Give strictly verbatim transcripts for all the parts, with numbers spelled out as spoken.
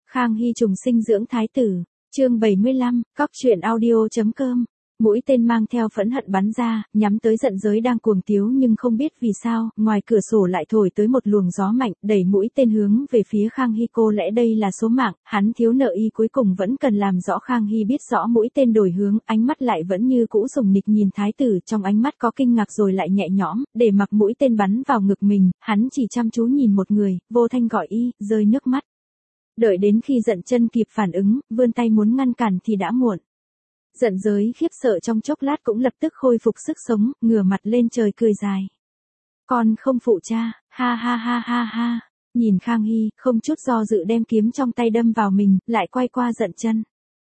Khang Hy trùng sinh dưỡng thái tử, chương bảy mươi lăm, cóc truyện audio.com. Mũi tên mang theo phẫn hận bắn ra, nhắm tới Giận Giới đang cuồng tiếu nhưng không biết vì sao, ngoài cửa sổ lại thổi tới một luồng gió mạnh, đẩy mũi tên hướng về phía Khang Hy. Cô lẽ đây là số mạng, hắn thiếu nợ y, cuối cùng vẫn cần làm rõ. Khang Hy biết rõ mũi tên đổi hướng, ánh mắt lại vẫn như cũ sùng nịch nhìn thái tử, trong ánh mắt có kinh ngạc rồi lại nhẹ nhõm, để mặc mũi tên bắn vào ngực mình, hắn chỉ chăm chú nhìn một người, vô thanh gọi y, rơi nước mắt. Đợi đến khi Dận Chân kịp phản ứng, vươn tay muốn ngăn cản thì đã muộn. Giận Giới khiếp sợ trong chốc lát cũng lập tức khôi phục sức sống, ngửa mặt lên trời cười dài. Con không phụ cha, ha ha ha ha ha. Nhìn Khang Hy, không chút do dự đem kiếm trong tay đâm vào mình, lại quay qua Dận Chân.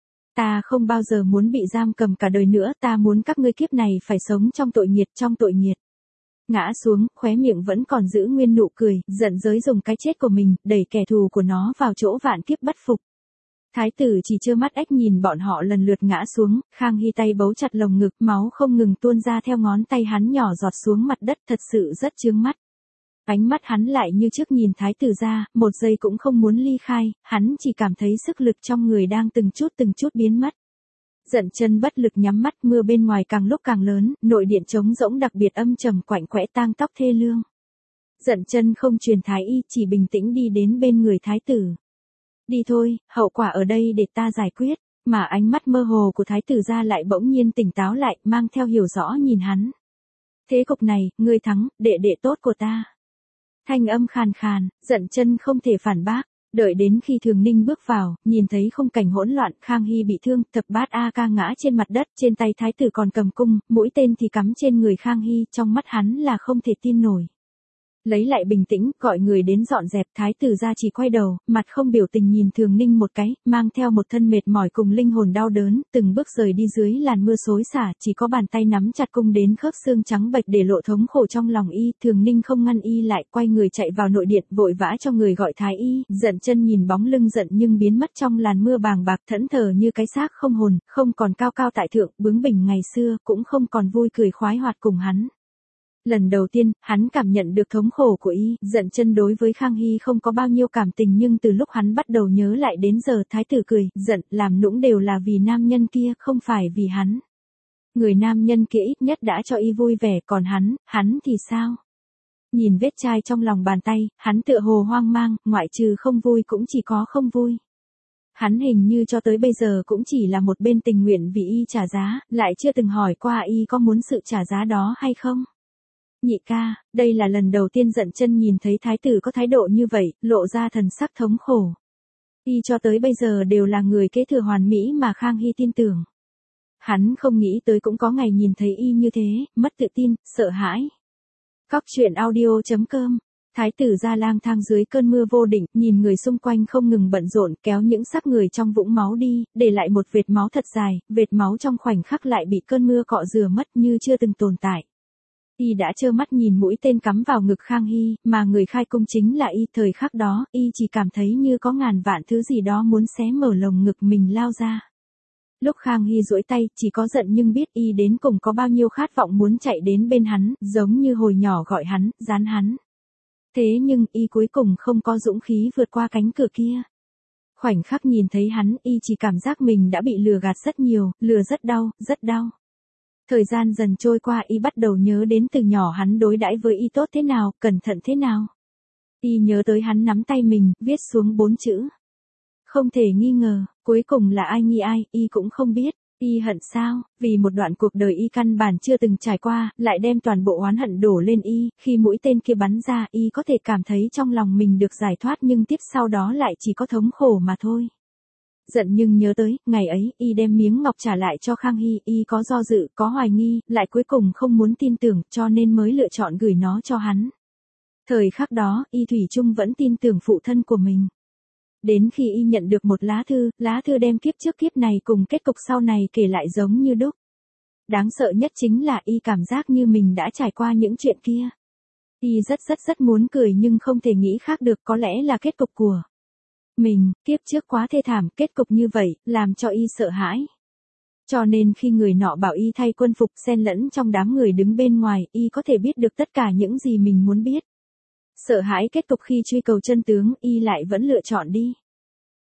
Ta không bao giờ muốn bị giam cầm cả đời nữa, ta muốn các ngươi kiếp này phải sống trong tội nghiệt, trong tội nghiệt. Ngã xuống, khóe miệng vẫn còn giữ nguyên nụ cười, Giận Giới dùng cái chết của mình, đẩy kẻ thù của nó vào chỗ vạn kiếp bất phục. Thái tử chỉ trơ mắt ếch nhìn bọn họ lần lượt ngã xuống, Khang Hy tay bấu chặt lồng ngực, máu không ngừng tuôn ra theo ngón tay hắn nhỏ giọt xuống mặt đất, thật sự rất chướng mắt. Ánh mắt hắn lại như trước nhìn thái tử ra, một giây cũng không muốn ly khai, hắn chỉ cảm thấy sức lực trong người đang từng chút từng chút biến mất. Dận Chân bất lực nhắm mắt, mưa bên ngoài càng lúc càng lớn, nội điện trống rỗng đặc biệt âm trầm quạnh quẽ tang tóc thê lương. Dận Chân không truyền thái y, chỉ bình tĩnh đi đến bên người thái tử. Đi thôi, hậu quả ở đây để ta giải quyết, mà ánh mắt mơ hồ của thái tử ra lại bỗng nhiên tỉnh táo lại, mang theo hiểu rõ nhìn hắn. Thế cục này, ngươi thắng, đệ đệ tốt của ta. Thanh âm khàn khàn, Dận Chân không thể phản bác. Đợi đến khi Thường Ninh bước vào, nhìn thấy khung cảnh hỗn loạn, Khang Hy bị thương, thập bát A ca ngã trên mặt đất, trên tay thái tử còn cầm cung, mũi tên thì cắm trên người Khang Hy, trong mắt hắn là không thể tin nổi. Lấy lại bình tĩnh, gọi người đến dọn dẹp, thái tử ra chỉ quay đầu, mặt không biểu tình nhìn Thường Ninh một cái, mang theo một thân mệt mỏi cùng linh hồn đau đớn, từng bước rời đi dưới làn mưa xối xả, chỉ có bàn tay nắm chặt cung đến khớp xương trắng bệch để lộ thống khổ trong lòng y. Thường Ninh không ngăn y lại, quay người chạy vào nội điện, vội vã cho người gọi thái y. Dận Chân nhìn bóng lưng giận nhưng biến mất trong làn mưa bàng bạc, thẫn thờ như cái xác không hồn, không còn cao cao tại thượng, bướng bỉnh ngày xưa, cũng không còn vui cười khoái hoạt cùng hắn. Lần đầu tiên, hắn cảm nhận được thống khổ của y. Dận Chân đối với Khang Hy không có bao nhiêu cảm tình, nhưng từ lúc hắn bắt đầu nhớ lại đến giờ, thái tử cười, giận, làm nũng đều là vì nam nhân kia, không phải vì hắn. Người nam nhân kia ít nhất đã cho y vui vẻ, còn hắn, hắn thì sao? Nhìn vết chai trong lòng bàn tay, hắn tựa hồ hoang mang, ngoại trừ không vui cũng chỉ có không vui. Hắn hình như cho tới bây giờ cũng chỉ là một bên tình nguyện vì y trả giá, lại chưa từng hỏi qua y có muốn sự trả giá đó hay không. Nhị ca, đây là lần đầu tiên Dận Chân nhìn thấy thái tử có thái độ như vậy, lộ ra thần sắc thống khổ. Y cho tới bây giờ đều là người kế thừa hoàn mỹ mà Khang Hy tin tưởng. Hắn không nghĩ tới cũng có ngày nhìn thấy y như thế, mất tự tin, sợ hãi. Cóc truyện audio.com. Thái tử ra lang thang dưới cơn mưa vô định, nhìn người xung quanh không ngừng bận rộn, kéo những xác người trong vũng máu đi, để lại một vệt máu thật dài, vệt máu trong khoảnh khắc lại bị cơn mưa cọ rửa mất như chưa từng tồn tại. Y đã trơ mắt nhìn mũi tên cắm vào ngực Khang Hy, mà người khai cung chính là y. Thời khắc đó, y chỉ cảm thấy như có ngàn vạn thứ gì đó muốn xé mở lồng ngực mình lao ra. Lúc Khang Hy duỗi tay, chỉ có giận nhưng biết y đến cùng có bao nhiêu khát vọng muốn chạy đến bên hắn, giống như hồi nhỏ gọi hắn, dán hắn. Thế nhưng, y cuối cùng không có dũng khí vượt qua cánh cửa kia. Khoảnh khắc nhìn thấy hắn, y chỉ cảm giác mình đã bị lừa gạt rất nhiều, lừa rất đau, rất đau. Thời gian dần trôi qua, y bắt đầu nhớ đến từ nhỏ hắn đối đãi với y tốt thế nào, cẩn thận thế nào. Y nhớ tới hắn nắm tay mình, viết xuống bốn chữ. Không thể nghi ngờ, cuối cùng là ai nghi ai, y cũng không biết. Y hận sao, vì một đoạn cuộc đời y căn bản chưa từng trải qua, lại đem toàn bộ oán hận đổ lên y. Khi mũi tên kia bắn ra, y có thể cảm thấy trong lòng mình được giải thoát, nhưng tiếp sau đó lại chỉ có thống khổ mà thôi. Giận nhưng nhớ tới, ngày ấy, y đem miếng ngọc trả lại cho Khang Hy, y có do dự, có hoài nghi, lại cuối cùng không muốn tin tưởng, cho nên mới lựa chọn gửi nó cho hắn. Thời khắc đó, y thủy chung vẫn tin tưởng phụ thân của mình. Đến khi y nhận được một lá thư, lá thư đem kiếp trước kiếp này cùng kết cục sau này kể lại giống như đúc. Đáng sợ nhất chính là y cảm giác như mình đã trải qua những chuyện kia. Y rất rất rất muốn cười nhưng không thể nghĩ khác được, có lẽ là kết cục của mình, kiếp trước quá thê thảm, kết cục như vậy, làm cho y sợ hãi. Cho nên khi người nọ bảo y thay quân phục xen lẫn trong đám người đứng bên ngoài, y có thể biết được tất cả những gì mình muốn biết. Sợ hãi kết cục khi truy cầu chân tướng, y lại vẫn lựa chọn đi.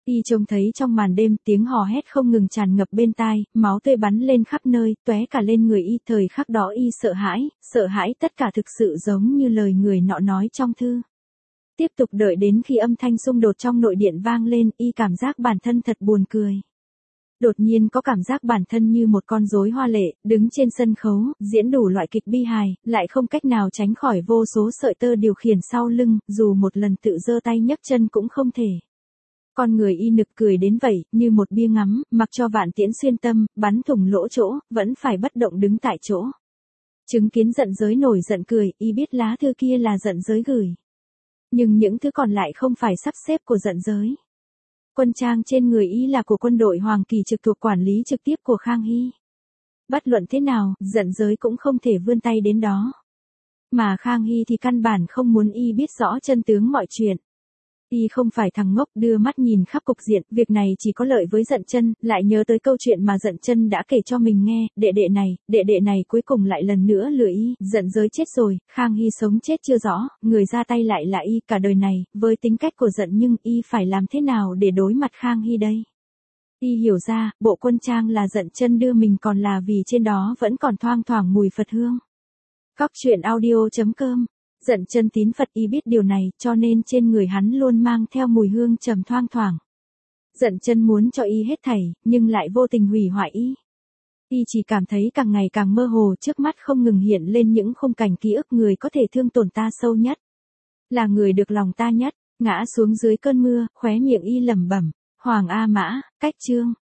Y trông thấy trong màn đêm tiếng hò hét không ngừng tràn ngập bên tai, máu tươi bắn lên khắp nơi, tóe cả lên người Y. Thời khắc đó Y sợ hãi, sợ hãi tất cả thực sự giống như lời người nọ nói trong thư. Tiếp tục đợi đến khi âm thanh xung đột trong nội điện vang lên, Y cảm giác bản thân thật buồn cười. Đột nhiên có cảm giác bản thân như một con rối hoa lệ, đứng trên sân khấu, diễn đủ loại kịch bi hài, lại không cách nào tránh khỏi vô số sợi tơ điều khiển sau lưng, dù một lần tự giơ tay nhấc chân cũng không thể. Con người Y nực cười đến vậy, như một bia ngắm, mặc cho vạn tiễn xuyên tâm, bắn thủng lỗ chỗ, vẫn phải bất động đứng tại chỗ. Chứng kiến giận giới nổi giận cười, Y biết lá thư kia là giận giới gửi. Nhưng những thứ còn lại không phải sắp xếp của giận giới. Quân trang trên người Y là của quân đội Hoàng Kỳ trực thuộc quản lý trực tiếp của Khang Hy. Bất luận thế nào, giận giới cũng không thể vươn tay đến đó. Mà Khang Hy thì căn bản không muốn Y biết rõ chân tướng mọi chuyện. Y không phải thằng ngốc đưa mắt nhìn khắp cục diện, việc này chỉ có lợi với Dận Chân, lại nhớ tới câu chuyện mà Dận Chân đã kể cho mình nghe, đệ đệ này, đệ đệ này cuối cùng lại lần nữa lừa Y, Dận giới chết rồi, Khang Hy sống chết chưa rõ, người ra tay lại là Y cả đời này, với tính cách của Dận nhưng Y phải làm thế nào để đối mặt Khang Hy đây? Y hiểu ra, bộ quân trang là Dận Chân đưa mình còn là vì trên đó vẫn còn thoang thoảng mùi Phật hương. Cóc truyện audio chấm com. Dận Chân tín Phật, Y biết điều này, cho nên trên người hắn luôn mang theo mùi hương trầm thoang thoảng. Dận Chân muốn cho Y hết thảy, nhưng lại vô tình hủy hoại Y. Y chỉ cảm thấy càng ngày càng mơ hồ, trước mắt không ngừng hiện lên những khung cảnh ký ức người có thể thương tổn ta sâu nhất. Là người được lòng ta nhất, ngã xuống dưới cơn mưa, khóe miệng Y lẩm bẩm, Hoàng A Mã, cách chương.